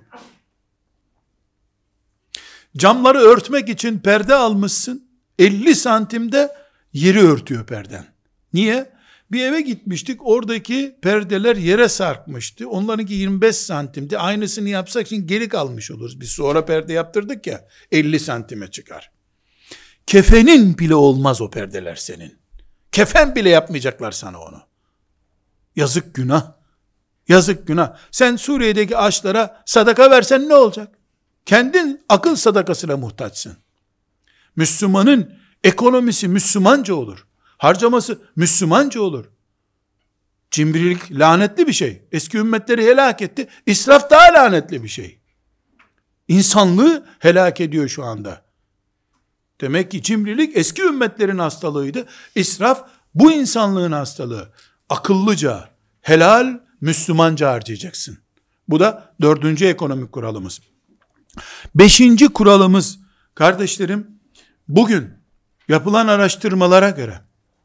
A: Camları örtmek için perde almışsın. 50 santimde yeri örtüyor perden. Niye? Bir eve gitmiştik. Oradaki perdeler yere sarkmıştı. Onlarınki 25 santimdi. Aynısını yapsak şimdi geri kalmış oluruz. Biz sonra perde yaptırdık ya 50 santime çıkar. Kefenin bile olmaz o perdeler senin. Kefen bile yapmayacaklar sana onu. Yazık günah. Yazık günah. Sen Suriye'deki açlara sadaka versen ne olacak? Kendin akıl sadakasına muhtaçsın. Müslümanın ekonomisi Müslümanca olur. Harcaması Müslümanca olur. Cimrilik lanetli bir şey. Eski ümmetleri helak etti. İsraf daha lanetli bir şey. İnsanlığı helak ediyor şu anda. Demek ki cimrilik eski ümmetlerin hastalığıydı. İsraf bu insanlığın hastalığı. Akıllıca, helal, Müslümanca harcayacaksın. Bu da 4. ekonomik kuralımız. 5. kuralımız, kardeşlerim, bugün yapılan araştırmalara göre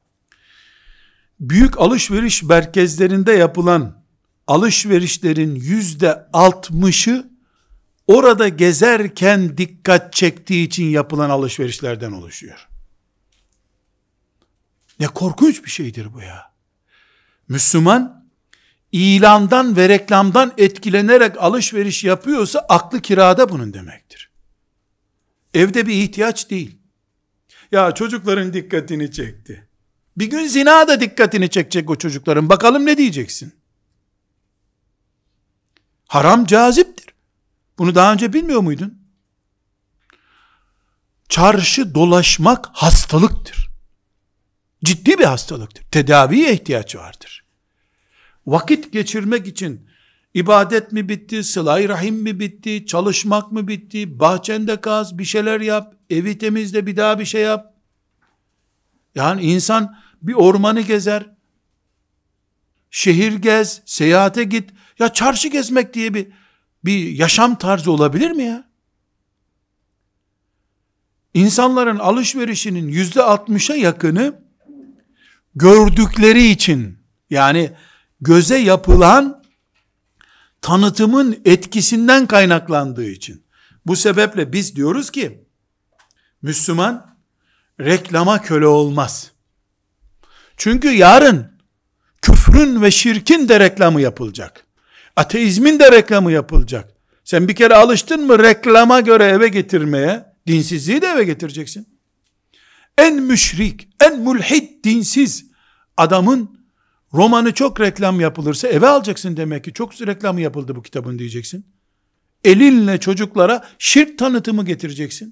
A: büyük alışveriş merkezlerinde yapılan alışverişlerin %60'ı orada gezerken dikkat çektiği için yapılan alışverişlerden oluşuyor. Ne korkunç bir şeydir bu ya. Müslüman ilandan ve reklamdan etkilenerek alışveriş yapıyorsa aklı kirada bunun demektir. Evde bir ihtiyaç değil. Ya çocukların dikkatini çekti. Bir gün zina da dikkatini çekecek o çocukların. Bakalım ne diyeceksin? Haram caziptir. Bunu daha önce bilmiyor muydun? çarşı dolaşmak hastalıktır. Ciddi bir hastalıktır. Tedaviye ihtiyaç vardır. Vakit geçirmek için ibadet mi bitti, sıla-i rahim mi bitti, çalışmak mı bitti, bahçende kaz, bir şeyler yap, evi temizle, bir daha bir şey yap. Yani insan bir ormanı gezer, şehir gez, seyahate git. Ya çarşı gezmek diye bir yaşam tarzı olabilir mi ya? İnsanların alışverişinin %60'a yakını gördükleri için, yani göze yapılan tanıtımın etkisinden kaynaklandığı için. Bu sebeple biz diyoruz ki, Müslüman reklama köle olmaz. Çünkü yarın küfrün ve şirkin de reklamı yapılacak. Ateizmin de reklamı yapılacak. Sen bir kere alıştın mı reklama göre eve getirmeye, dinsizliği de eve getireceksin. En müşrik, en mülhid, dinsiz adamın romanı çok reklam yapılırsa eve alacaksın demek ki. Çok reklamı yapıldı bu kitabın diyeceksin. Elinle çocuklara şirk tanıtımı getireceksin.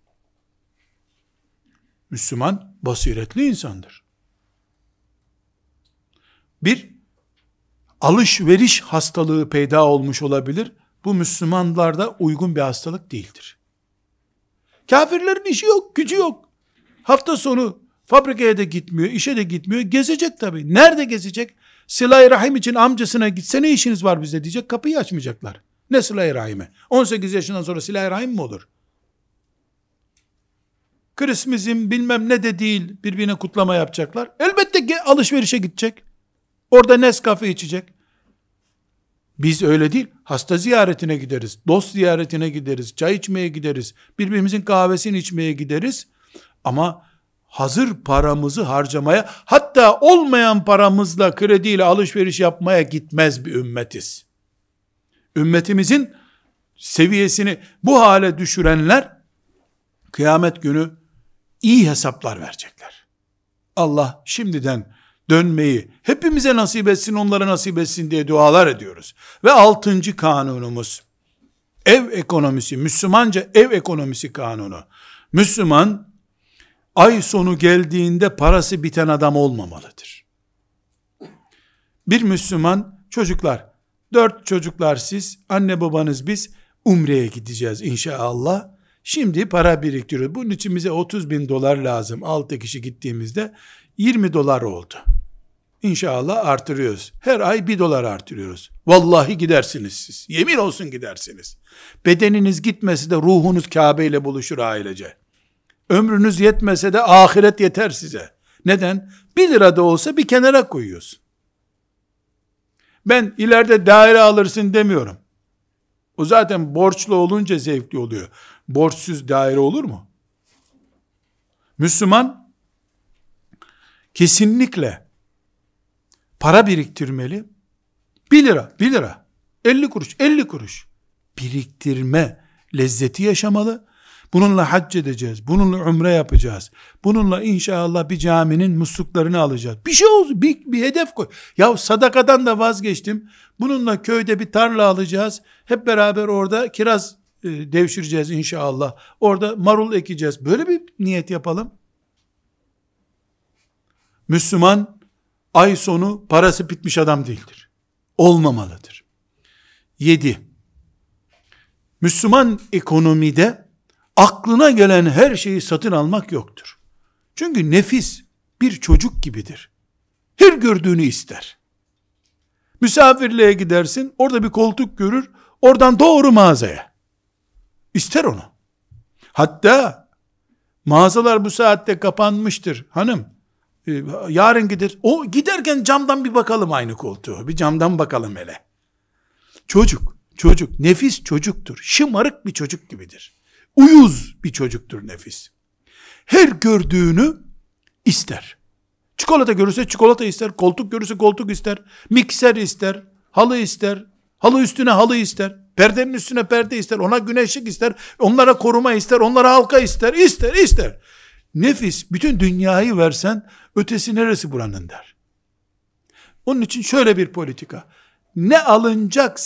A: Müslüman basiretli insandır. Bir alışveriş hastalığı peyda olmuş olabilir. Bu Müslümanlarda uygun bir hastalık değildir. Kafirlerin işi yok, gücü yok. Hafta sonu fabrikaya da gitmiyor, işe de gitmiyor. Gezecek tabii. Nerede gezecek? Sıla-i Rahim için amcasına gitse ne işiniz var bizde diyecek. Kapıyı açmayacaklar. Ne Sıla-i Rahim'e? 18 yaşından sonra Sıla-i Rahim mi olur? Christmas'im bilmem ne de değil, birbirine kutlama yapacaklar. Elbette ki alışverişe gidecek. Orada Nescafe içecek. Biz öyle değil. Hasta ziyaretine gideriz. Dost ziyaretine gideriz. Çay içmeye gideriz. Birbirimizin kahvesini içmeye gideriz. Ama hazır paramızı harcamaya, hatta olmayan paramızla krediyle alışveriş yapmaya gitmez bir ümmetiz. Ümmetimizin seviyesini bu hale düşürenler kıyamet günü iyi hesaplar verecekler. Allah şimdiden dönmeyi hepimize nasip etsin, onlara nasip etsin diye dualar ediyoruz. Ve 6. kanunumuz, ev ekonomisi, Müslümanca ev ekonomisi kanunu. Müslüman, ay sonu geldiğinde parası biten adam olmamalıdır. Bir Müslüman, çocuklar, 4 çocuklar siz, anne babanız biz, Umre'ye gideceğiz inşallah. Şimdi para biriktiriyoruz. Bunun için bize 30 bin dolar lazım. 6 kişi gittiğimizde 20 dolar oldu. İnşallah artırıyoruz. Her ay 1 dolar artırıyoruz. Vallahi gidersiniz siz. Yemin olsun gidersiniz. Bedeniniz gitmese de ruhunuz Kabe ile buluşur ailece. Ömrünüz yetmese de ahiret yeter size. Neden? 1 lira da olsa bir kenara koyuyorsun. Ben ileride daire alırsın demiyorum. O zaten borçlu olunca zevkli oluyor. Borçsuz daire olur mu? Müslüman kesinlikle para biriktirmeli. 1 lira, 50 kuruş, 50 kuruş biriktirme lezzeti yaşamalı. Bununla hac edeceğiz. Bununla umre yapacağız. Bununla inşallah bir caminin musluklarını alacağız. Bir şey olsun. Bir hedef koy. Ya sadakadan da vazgeçtim. Bununla köyde bir tarla alacağız. Hep beraber orada kiraz devşireceğiz inşallah. Orada marul ekeceğiz. Böyle bir niyet yapalım. Müslüman ay sonu parası bitmiş adam değildir. Olmamalıdır. 7. Müslüman ekonomide aklına gelen her şeyi satın almak yoktur. Çünkü nefis bir çocuk gibidir. Her gördüğünü ister. Misafirliğe gidersin, orada bir koltuk görür, oradan doğru mağazaya. İster onu. Hatta mağazalar bu saatte kapanmıştır hanım. Yarın gider. O giderken camdan bir bakalım aynı koltuğu. Bir camdan bakalım hele. Çocuk, nefis çocuktur. Şımarık bir çocuk gibidir. Uyuz bir çocuktur nefis. Her gördüğünü ister. Çikolata görürse çikolata ister, koltuk görürse koltuk ister, mikser ister, halı ister, halı üstüne halı ister, perdenin üstüne perde ister, ona güneşlik ister, onlara koruma ister, onlara halka ister, ister. Nefis bütün dünyayı versen ötesi neresi buranın der. Onun için şöyle bir politika. Ne alınacaksa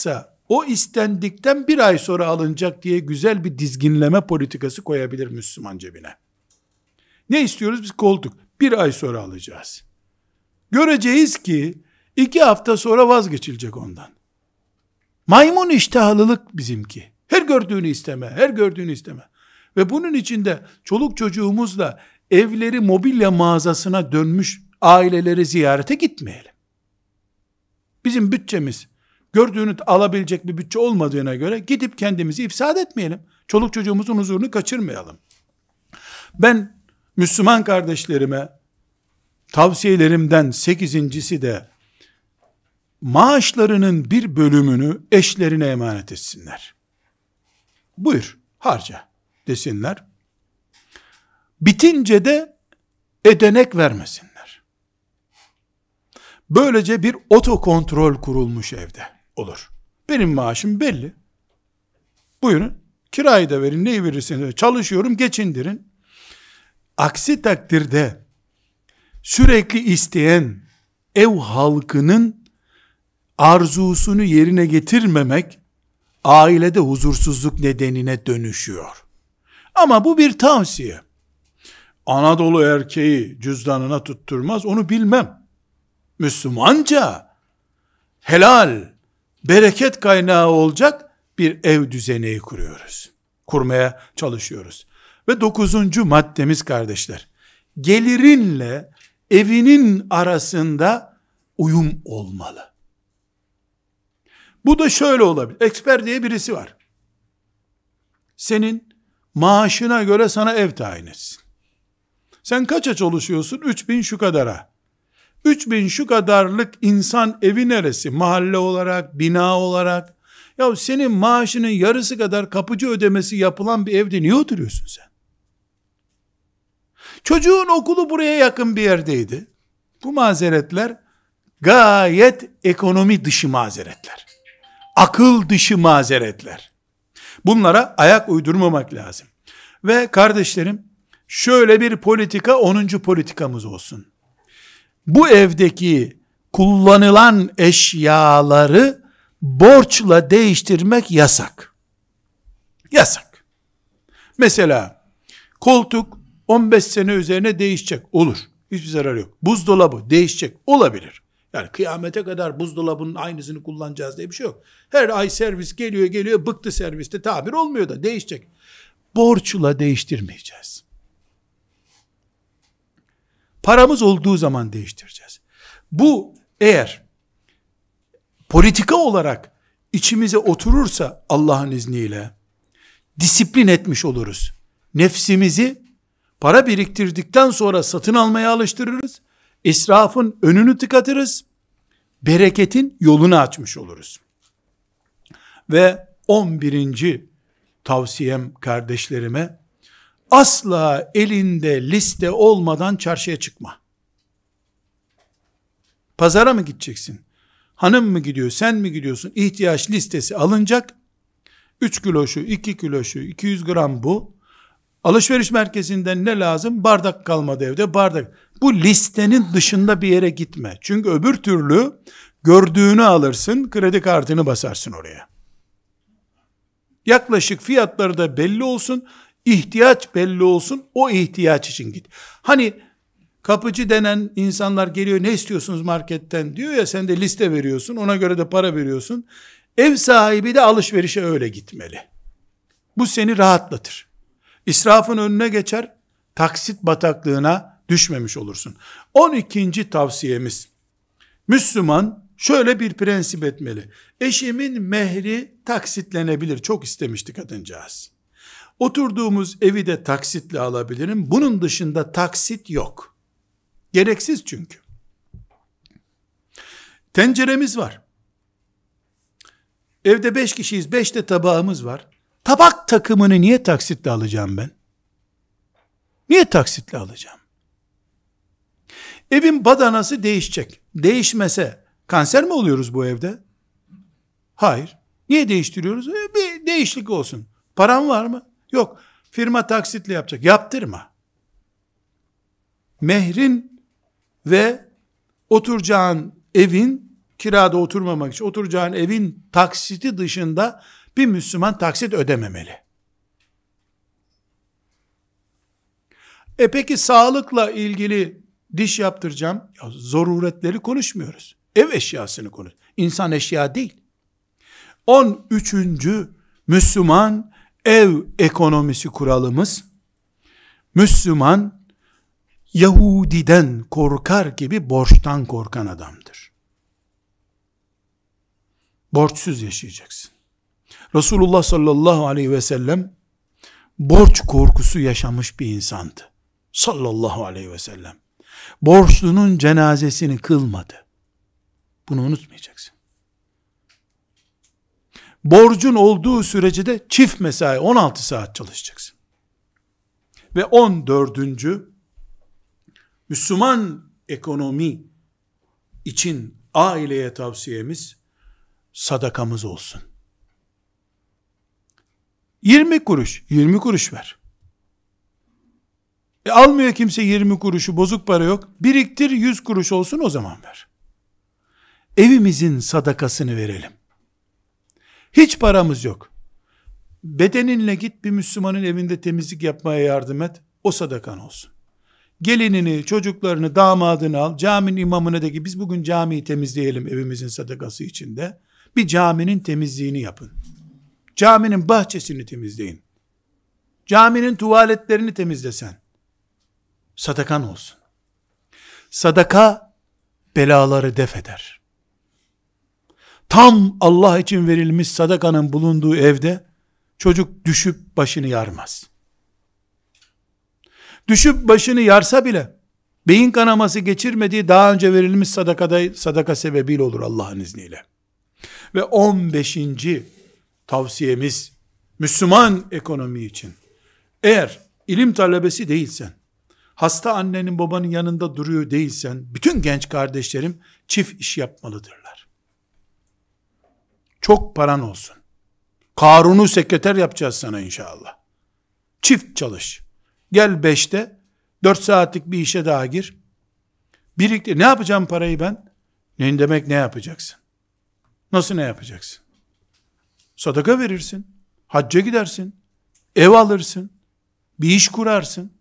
A: o istendikten bir ay sonra alınacak diye güzel bir dizginleme politikası koyabilir Müslüman cebine. Ne istiyoruz biz? Koltuk. Bir ay sonra alacağız. Göreceğiz ki 2 hafta sonra vazgeçilecek ondan. Maymun iştahlılık bizimki. Her gördüğünü isteme, her gördüğünü isteme. Ve bunun içinde çoluk çocuğumuzla evleri mobilya mağazasına dönmüş aileleri ziyarete gitmeyelim. Bizim bütçemiz gördüğünü alabilecek bir bütçe olmadığına göre gidip kendimizi ifsad etmeyelim. Çoluk çocuğumuzun huzurunu kaçırmayalım. Ben Müslüman kardeşlerime tavsiyelerimden 8.'si de maaşlarının bir bölümünü eşlerine emanet etsinler. Buyur, harca desinler. Bitince de ödenek vermesinler. Böylece bir otokontrol kurulmuş evde olur. Benim maaşım belli. Buyurun, kirayı da verin, neyi verirseniz çalışıyorum, geçindirin. Aksi takdirde sürekli isteyen ev halkının arzusunu yerine getirmemek ailede huzursuzluk nedenine dönüşüyor. Ama bu bir tavsiye. Anadolu erkeği cüzdanına tutturmaz, onu bilmem. Müslümanca helal, bereket kaynağı olacak bir ev düzeni kuruyoruz. Kurmaya çalışıyoruz. Ve 9. maddemiz kardeşler, gelirinle evinin arasında uyum olmalı. Bu da şöyle olabilir. Eksper diye birisi var. Senin maaşına göre sana ev tayin etsin. Sen kaça çalışıyorsun? 3.000 şu kadara. 3.000 şu kadarlık insan evi neresi? Mahalle olarak, bina olarak. Ya senin maaşının yarısı kadar kapıcı ödemesi yapılan bir evde niye oturuyorsun sen? Çocuğun okulu buraya yakın bir yerdeydi. Bu mazeretler gayet ekonomi dışı mazeretler. Akıl dışı mazeretler. Bunlara ayak uydurmamak lazım. Ve kardeşlerim, şöyle bir politika 10. politikamız olsun. Bu evdeki kullanılan eşyaları borçla değiştirmek yasak. Yasak. Mesela koltuk 15 sene üzerine değişecek. Olur. Hiçbir zararı yok. Buzdolabı değişecek. Olabilir. Yani kıyamete kadar buzdolabının aynısını kullanacağız diye bir şey yok. Her ay servis geliyor, bıktı serviste, tabir olmuyor da değişecek. Borçla değiştirmeyeceğiz. Paramız olduğu zaman değiştireceğiz. Bu eğer politika olarak içimize oturursa Allah'ın izniyle disiplin etmiş oluruz. Nefsimizi para biriktirdikten sonra satın almaya alıştırırız. İsrafın önünü tıkatırız. Bereketin yolunu açmış oluruz. Ve 11. tavsiyem kardeşlerime, asla elinde liste olmadan çarşıya çıkma. Pazara mı gideceksin? Hanım mı gidiyor, sen mi gidiyorsun? İhtiyaç listesi alınacak. 3 kilo şu, 2 kilo şu, 200 gram bu. Alışveriş merkezinden ne lazım? Bardak kalmadı evde, bardak. Bu listenin dışında bir yere gitme. Çünkü öbür türlü gördüğünü alırsın, kredi kartını basarsın oraya. Yaklaşık fiyatları da belli olsun, ihtiyaç belli olsun, o ihtiyaç için git. Hani kapıcı denen insanlar geliyor, ne istiyorsunuz marketten diyor ya, sen de liste veriyorsun, ona göre de para veriyorsun. Ev sahibi de alışverişe öyle gitmeli. Bu seni rahatlatır. İsrafın önüne geçer, taksit bataklığına düşmemiş olursun. 12. tavsiyemiz, Müslüman şöyle bir prensip etmeli. Eşimin mehri taksitlenebilir. Çok istemişti kadıncağız. Oturduğumuz evi de taksitle alabilirim. Bunun dışında taksit yok. Gereksiz çünkü. Tenceremiz var. Evde 5 kişiyiz, 5 de tabağımız var. Tabak takımını niye taksitle alacağım ben? Niye taksitle alacağım? Evin badanası değişecek. Değişmese kanser mi oluyoruz bu evde? Hayır. Niye değiştiriyoruz? Bir değişiklik olsun. Paran var mı? Yok. Firma taksitle yapacak. Yaptırma. Mehrin ve oturacağın evin kirada oturmamak için oturacağın evin taksiti dışında bir Müslüman taksit ödememeli. Peki sağlıkla ilgili diş yaptıracağım. Ya, zaruretleri konuşmuyoruz. Ev eşyasını konuş. İnsan eşya değil. 13. Müslüman ev ekonomisi kuralımız, Müslüman Yahudiden korkar gibi borçtan korkan adamdır. Borçsuz yaşayacaksın. Resulullah sallallahu aleyhi ve sellem borç korkusu yaşamış bir insandı. Sallallahu aleyhi ve sellem. Borçlunun cenazesini kılmadı. Bunu unutmayacaksın. Borcun olduğu sürece de çift mesai 16 saat çalışacaksın. Ve 14. Müslüman ekonomi için aileye tavsiyemiz sadakamız olsun. 20 kuruş, 20 kuruş ver. Almıyor kimse 20 kuruşu, bozuk para yok. Biriktir 100 kuruş olsun, o zaman ver. Evimizin sadakasını verelim. Hiç paramız yok. Bedeninle git bir Müslümanın evinde temizlik yapmaya yardım et. O sadakan olsun. Gelinini, çocuklarını, damadını al. Caminin imamına de ki biz bugün camiyi temizleyelim evimizin sadakası içinde. Bir caminin temizliğini yapın. Caminin bahçesini temizleyin. Caminin tuvaletlerini temizlesen. Sadakan olsun. Sadaka belaları def eder. Tam Allah için verilmiş sadakanın bulunduğu evde çocuk düşüp başını yarmaz. Düşüp başını yarsa bile beyin kanaması geçirmediği daha önce verilmiş sadaka sebebiyle olur Allah'ın izniyle. Ve 15. tavsiyemiz Müslüman ekonomi için. Eğer ilim talebesi değilsen, hasta annenin babanın yanında duruyor değilsen, bütün genç kardeşlerim çift iş yapmalıdırlar. Çok paran olsun. Karun'u sekreter yapacağız sana inşallah. Çift çalış. Gel 5'te 4 saatlik bir işe daha gir. Birlikte ne yapacağım parayı ben? Ne demek ne yapacaksın? Nasıl ne yapacaksın? Sadaka verirsin. Hacca gidersin. Ev alırsın. Bir iş kurarsın.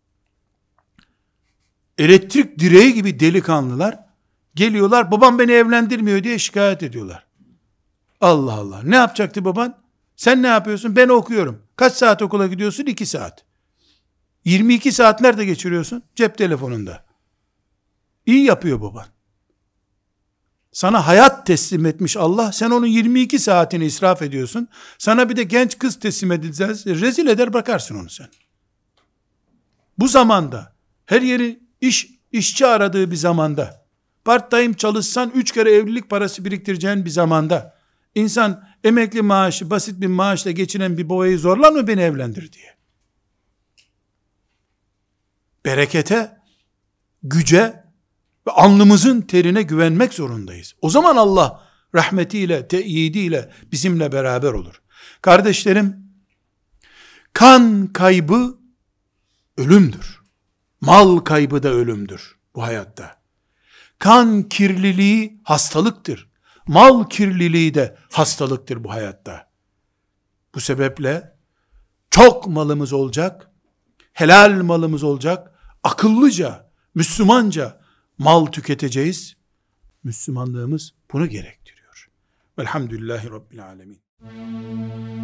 A: Elektrik direği gibi delikanlılar geliyorlar, babam beni evlendirmiyor diye şikayet ediyorlar. Allah Allah. Ne yapacaktı baban? Sen ne yapıyorsun? Ben okuyorum. Kaç saat okula gidiyorsun? 2 saat. 22 saat nerede geçiriyorsun? Cep telefonunda. İyi yapıyor baban. Sana hayat teslim etmiş Allah, sen onun 22 saatini israf ediyorsun. Sana bir de genç kız teslim edileceğiz. Rezil eder bakarsın onu sen. Bu zamanda, her yeri işçi aradığı bir zamanda, part-time çalışsan 3 kere evlilik parası biriktireceğin bir zamanda, insan emekli maaşı, basit bir maaşla geçinen bir babayı zorlar mı beni evlendir diye? Berekete, güce ve alnımızın terine güvenmek zorundayız. O zaman Allah rahmetiyle, teyidiyle bizimle beraber olur. Kardeşlerim, kan kaybı ölümdür. Mal kaybı da ölümdür bu hayatta. Kan kirliliği hastalıktır. Mal kirliliği de hastalıktır bu hayatta. Bu sebeple çok malımız olacak, helal malımız olacak, akıllıca, Müslümanca mal tüketeceğiz. Müslümanlığımız bunu gerektiriyor. Velhamdülillahi Rabbil Alemin.